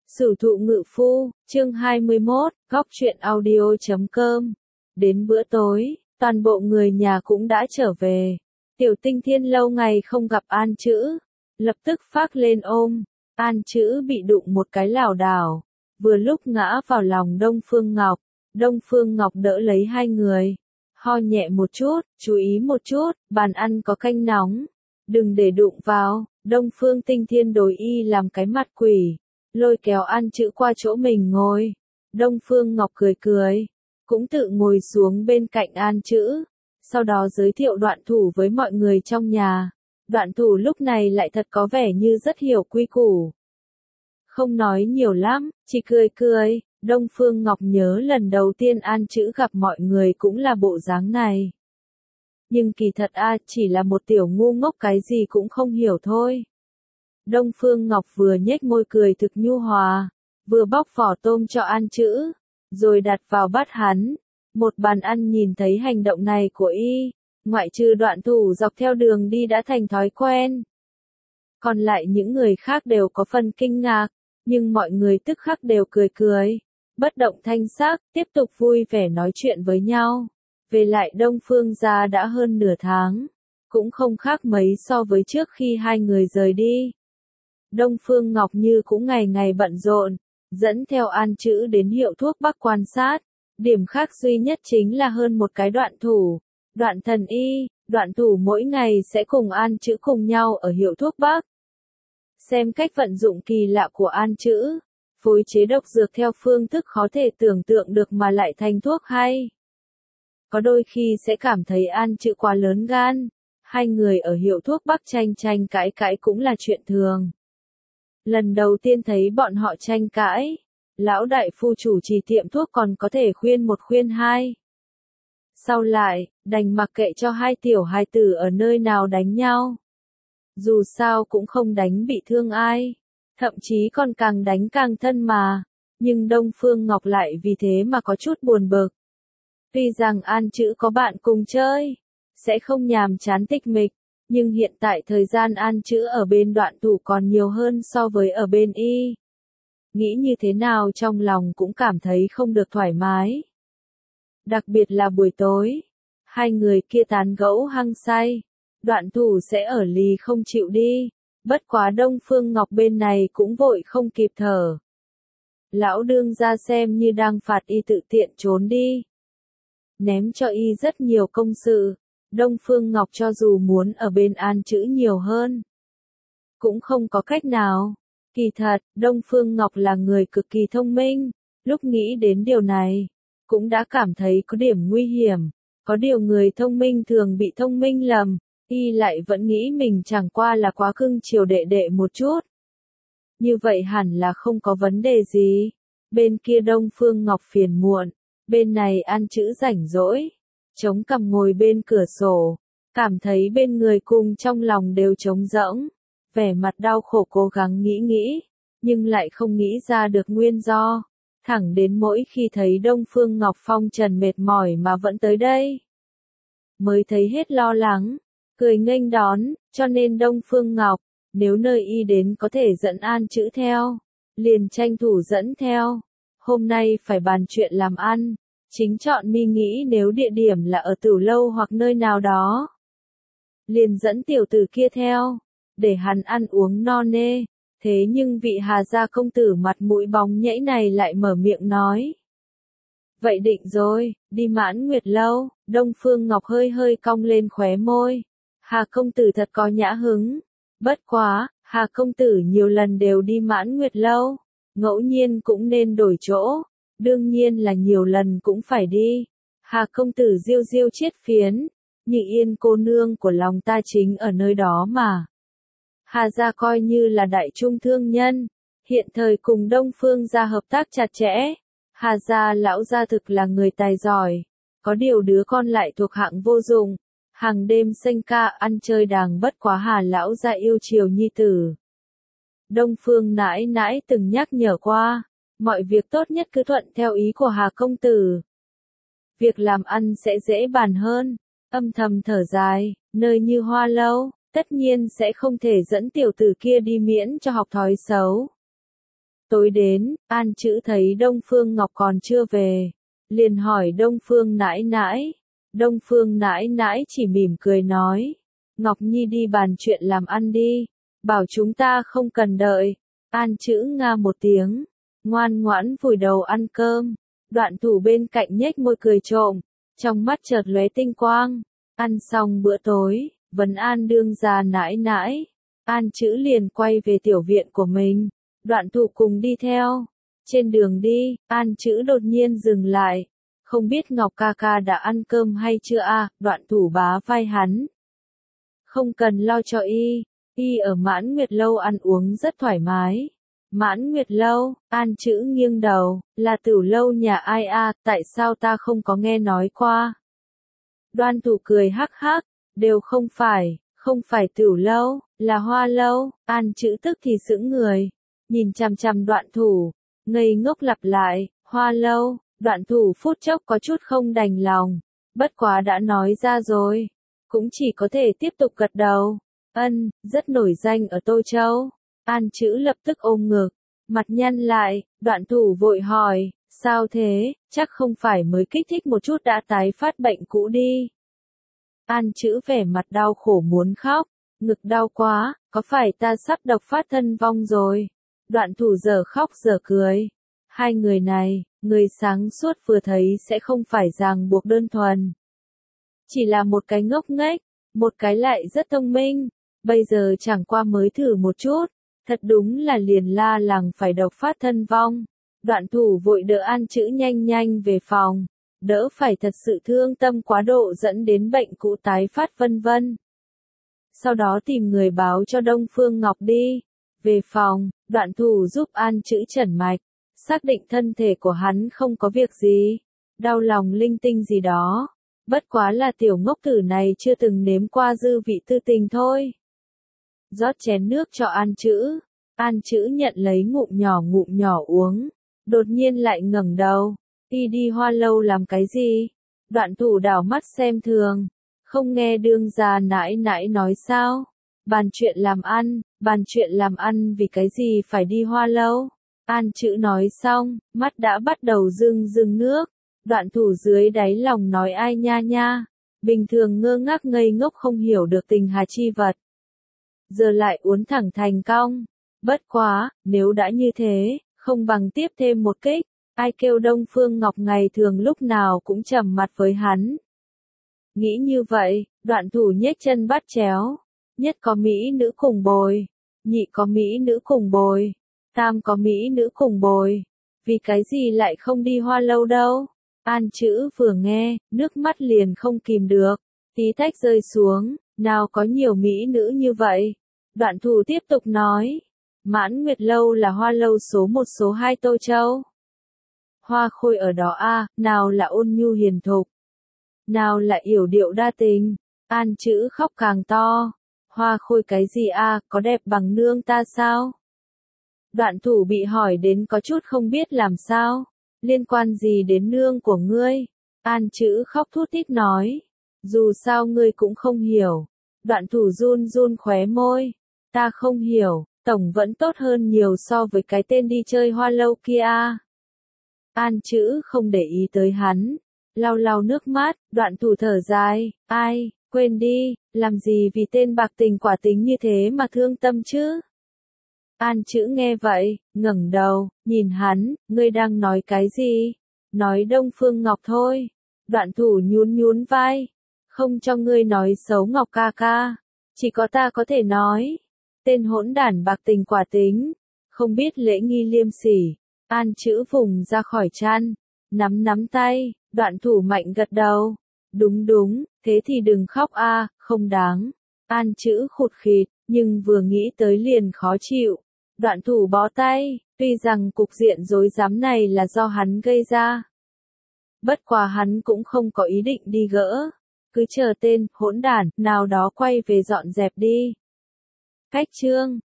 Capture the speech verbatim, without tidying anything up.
Sử thụ ngự phu, chương hai mươi mốt, góc truyện audio chấm com. Đến bữa tối, toàn bộ người nhà cũng đã trở về. Tiểu Tinh Thiên lâu ngày không gặp An Chữ, lập tức phác lên ôm. An Chữ bị đụng một cái lảo đảo, vừa lúc ngã vào lòng Đông Phương Ngọc. Đông Phương Ngọc đỡ lấy hai người, ho nhẹ một chút, chú ý một chút, bàn ăn có canh nóng, đừng để đụng vào. Đông Phương Tinh Thiên đối y làm cái mặt quỷ, lôi kéo An Chữ qua chỗ mình ngồi. Đông Phương Ngọc cười cười, cũng tự ngồi xuống bên cạnh An Chữ, sau đó giới thiệu Đoạn Thủ với mọi người trong nhà. Đoạn Thủ lúc này lại thật có vẻ như rất hiểu quy củ, không nói nhiều lắm, chỉ cười cười. Đông Phương Ngọc nhớ lần đầu tiên An Chữ gặp mọi người cũng là bộ dáng này. Nhưng kỳ thật a à, chỉ là một tiểu ngu ngốc cái gì cũng không hiểu thôi. Đông Phương Ngọc vừa nhếch môi cười thực nhu hòa, vừa bóc vỏ tôm cho An Chữ, rồi đặt vào bát hắn. Một bàn ăn nhìn thấy hành động này của y, ngoại trừ Đoạn Thủ dọc theo đường đi đã thành thói quen. Còn lại những người khác đều có phần kinh ngạc, nhưng mọi người tức khắc đều cười cười, bất động thanh sắc, tiếp tục vui vẻ nói chuyện với nhau. Về lại Đông Phương gia đã hơn nửa tháng, cũng không khác mấy so với trước khi hai người rời đi. Đông Phương Ngọc Như cũng ngày ngày bận rộn, dẫn theo An Chữ đến hiệu thuốc Bắc quan sát. Điểm khác duy nhất chính là hơn một cái Đoạn Thủ, Đoạn Thần Y. Đoạn Thủ mỗi ngày sẽ cùng An Chữ cùng nhau ở hiệu thuốc Bắc, xem cách vận dụng kỳ lạ của An Chữ, phối chế độc dược theo phương thức khó thể tưởng tượng được mà lại thành thuốc hay. Có đôi khi sẽ cảm thấy An Chữ quá lớn gan, hai người ở hiệu thuốc Bắc tranh tranh cãi cãi cũng là chuyện thường. Lần đầu tiên thấy bọn họ tranh cãi, lão đại phu chủ trì tiệm thuốc còn có thể khuyên một khuyên hai. Sau lại, đành mặc kệ cho hai tiểu hài tử ở nơi nào đánh nhau. Dù sao cũng không đánh bị thương ai, thậm chí còn càng đánh càng thân mà. Nhưng Đông Phương Ngọc lại vì thế mà có chút buồn bực. Tuy rằng An Chữ có bạn cùng chơi, sẽ không nhàm chán tịch mịch, nhưng hiện tại thời gian An Chữ ở bên Đoạn Thủ còn nhiều hơn so với ở bên y. Nghĩ như thế nào trong lòng cũng cảm thấy không được thoải mái. Đặc biệt là buổi tối, hai người kia tán gẫu hăng say, Đoạn Thủ sẽ ở lì không chịu đi, bất quá Đông Phương Ngọc bên này cũng vội không kịp thở. Lão đương ra xem như đang phạt y tự tiện trốn đi, ném cho y rất nhiều công sự. Đông Phương Ngọc cho dù muốn ở bên An Chữ nhiều hơn, cũng không có cách nào. Kỳ thật, Đông Phương Ngọc là người cực kỳ thông minh, lúc nghĩ đến điều này, cũng đã cảm thấy có điểm nguy hiểm. Có điều người thông minh thường bị thông minh lầm, y lại vẫn nghĩ mình chẳng qua là quá cưng chiều đệ đệ một chút. Như vậy hẳn là không có vấn đề gì. Bên kia Đông Phương Ngọc phiền muộn, bên này An Chữ rảnh rỗi, chống cằm ngồi bên cửa sổ, cảm thấy bên người cùng trong lòng đều trống rỗng, vẻ mặt đau khổ cố gắng nghĩ nghĩ, nhưng lại không nghĩ ra được nguyên do, thẳng đến mỗi khi thấy Đông Phương Ngọc phong trần mệt mỏi mà vẫn tới đây, mới thấy hết lo lắng, cười nghênh đón. Cho nên Đông Phương Ngọc, nếu nơi y đến có thể dẫn An Chữ theo, liền tranh thủ dẫn theo. Hôm nay phải bàn chuyện làm ăn, chính chọn mi nghĩ nếu địa điểm là ở Tửu lâu hoặc nơi nào đó, liền dẫn tiểu tử kia theo, để hắn ăn uống no nê. Thế nhưng vị Hà gia công tử mặt mũi bóng nhễ này lại mở miệng nói: vậy định rồi, đi Mãn Nguyệt lâu. Đông Phương Ngọc hơi hơi cong lên khóe môi. Hà công tử thật có nhã hứng. Bất quá, Hà công tử nhiều lần đều đi Mãn Nguyệt lâu, ngẫu nhiên cũng nên đổi chỗ. Đương nhiên là nhiều lần cũng phải đi. Hà công tử diêu diêu chiết phiến, Nhị Yên cô nương của lòng ta chính ở nơi đó mà. Hà gia coi như là đại trung thương nhân, hiện thời cùng Đông Phương gia hợp tác chặt chẽ. Hà gia lão gia thực là người tài giỏi, có điều đứa con lại thuộc hạng vô dụng, hàng đêm sinh ca ăn chơi đàng bất quá Hà lão gia yêu chiều nhi tử. Đông Phương nãi nãi từng nhắc nhở qua, mọi việc tốt nhất cứ thuận theo ý của Hà công tử. Việc làm ăn sẽ dễ bàn hơn. Âm thầm thở dài, nơi như Hoa lâu, tất nhiên sẽ không thể dẫn tiểu tử kia đi miễn cho học thói xấu. Tối đến, An Chữ thấy Đông Phương Ngọc còn chưa về, liền hỏi Đông Phương nãi nãi. Đông Phương nãi nãi chỉ mỉm cười nói, Ngọc Nhi đi bàn chuyện làm ăn đi, bảo chúng ta không cần đợi. An Chữ nga một tiếng, ngoan ngoãn vùi đầu ăn cơm. Đoạn Thủ bên cạnh nhếch môi cười trộm, trong mắt chợt lóe tinh quang. Ăn xong bữa tối, vấn an đương gia nãi nãi, An Chữ liền quay về tiểu viện của mình. Đoạn Thủ cùng đi theo. Trên đường đi, An Chữ đột nhiên dừng lại. Không biết Ngọc ca ca đã ăn cơm hay chưa a? À? Đoạn Thủ bá vai hắn. Không cần lo cho y, y ở Mãn Nguyệt Lâu ăn uống rất thoải mái. Mãn Nguyệt Lâu, An Chữ nghiêng đầu, là Tửu Lâu nhà ai a? À? Tại sao ta không có nghe nói qua? Đoan Thủ cười hắc hắc, đều không phải, không phải Tửu Lâu, là Hoa Lâu. An Chữ tức thì sững người, nhìn chằm chằm Đoạn Thủ, ngây ngốc lặp lại, Hoa Lâu. Đoạn Thủ phút chốc có chút không đành lòng, bất quá đã nói ra rồi, cũng chỉ có thể tiếp tục gật đầu. Ân, rất nổi danh ở Tô Châu. An Chữ lập tức ôm ngực, mặt nhăn lại. Đoạn Thủ vội hỏi, sao thế, chắc không phải mới kích thích một chút đã tái phát bệnh cũ đi. An Chữ vẻ mặt đau khổ muốn khóc, ngực đau quá, có phải ta sắp độc phát thân vong rồi? Đoạn Thủ giờ khóc giờ cười. Hai người này, người sáng suốt vừa thấy sẽ không phải ràng buộc đơn thuần. Chỉ là một cái ngốc nghếch, một cái lại rất thông minh, bây giờ chẳng qua mới thử một chút, thật đúng là liền la làng phải độc phát thân vong. Đoạn Thủ vội đỡ An Chữ nhanh nhanh về phòng, đỡ phải thật sự thương tâm quá độ dẫn đến bệnh cũ tái phát vân vân. Sau đó tìm người báo cho Đông Phương Ngọc đi. Về phòng, Đoạn Thủ giúp An Chữ trần mạch, xác định thân thể của hắn không có việc gì, đau lòng linh tinh gì đó. Bất quá là tiểu ngốc tử này chưa từng nếm qua dư vị tư tình thôi. Rót chén nước cho An Chữ, An Chữ nhận lấy ngụm nhỏ ngụm nhỏ uống, đột nhiên lại ngẩng đầu, y đi Hoa Lâu làm cái gì? Đoạn Thủ đảo mắt xem thường, không nghe đương gia nãi nãi nói sao? Bàn chuyện làm ăn, bàn chuyện làm ăn vì cái gì phải đi Hoa Lâu? An Chữ nói xong, mắt đã bắt đầu rưng rưng nước. Đoạn Thủ dưới đáy lòng nói ai nha nha, bình thường ngơ ngác ngây ngốc không hiểu được tình hà chi vật, giờ lại uốn thẳng thành cong. Bất quá, nếu đã như thế, không bằng tiếp thêm một kích. Ai kêu Đông Phương Ngọc ngày thường lúc nào cũng trầm mặt với hắn. Nghĩ như vậy, Đoạn Thủ nhếch chân bắt chéo. Nhất có mỹ nữ cùng bồi, nhị có mỹ nữ cùng bồi, tam có mỹ nữ cùng bồi. Vì cái gì lại không đi Hoa Lâu đâu? An Chữ vừa nghe, nước mắt liền không kìm được, tí tách rơi xuống, nào có nhiều mỹ nữ như vậy. Đoạn Thủ tiếp tục nói, Mãn Nguyệt Lâu là Hoa Lâu số một số hai Tô Châu. Hoa Khôi ở đó a, nào là ôn nhu hiền thục, nào là yểu điệu đa tình. An Chữ khóc càng to, Hoa Khôi cái gì a, có đẹp bằng nương ta sao? Đoạn Thủ bị hỏi đến có chút không biết làm sao, liên quan gì đến nương của ngươi? An Chữ khóc thút thít nói, dù sao ngươi cũng không hiểu. Đoạn Thủ run run khóe môi, ta không hiểu, tổng vẫn tốt hơn nhiều so với cái tên đi chơi Hoa Lâu kia. An Chữ không để ý tới hắn, lau lau nước mắt. Đoạn Thủ thở dài, ai, quên đi, làm gì vì tên bạc tình quả tính như thế mà thương tâm chứ? An Chữ nghe vậy, ngẩng đầu, nhìn hắn, ngươi đang nói cái gì? Nói Đông Phương Ngọc thôi. Đoạn Thủ nhún nhún vai, không cho ngươi nói xấu Ngọc ca ca, chỉ có ta có thể nói. Tên hỗn đản bạc tình quả tính, không biết lễ nghi liêm sỉ. An Chữ vùng ra khỏi chăn, nắm nắm tay. Đoạn Thủ mạnh gật đầu, đúng đúng, thế thì đừng khóc a, không đáng. An Chữ khụt khịt, nhưng vừa nghĩ tới liền khó chịu. Đoạn Thủ bó tay, tuy rằng cục diện rối rắm này là do hắn gây ra. Bất quá hắn cũng không có ý định đi gỡ, cứ chờ tên hỗn đản nào đó quay về dọn dẹp đi. Cách chương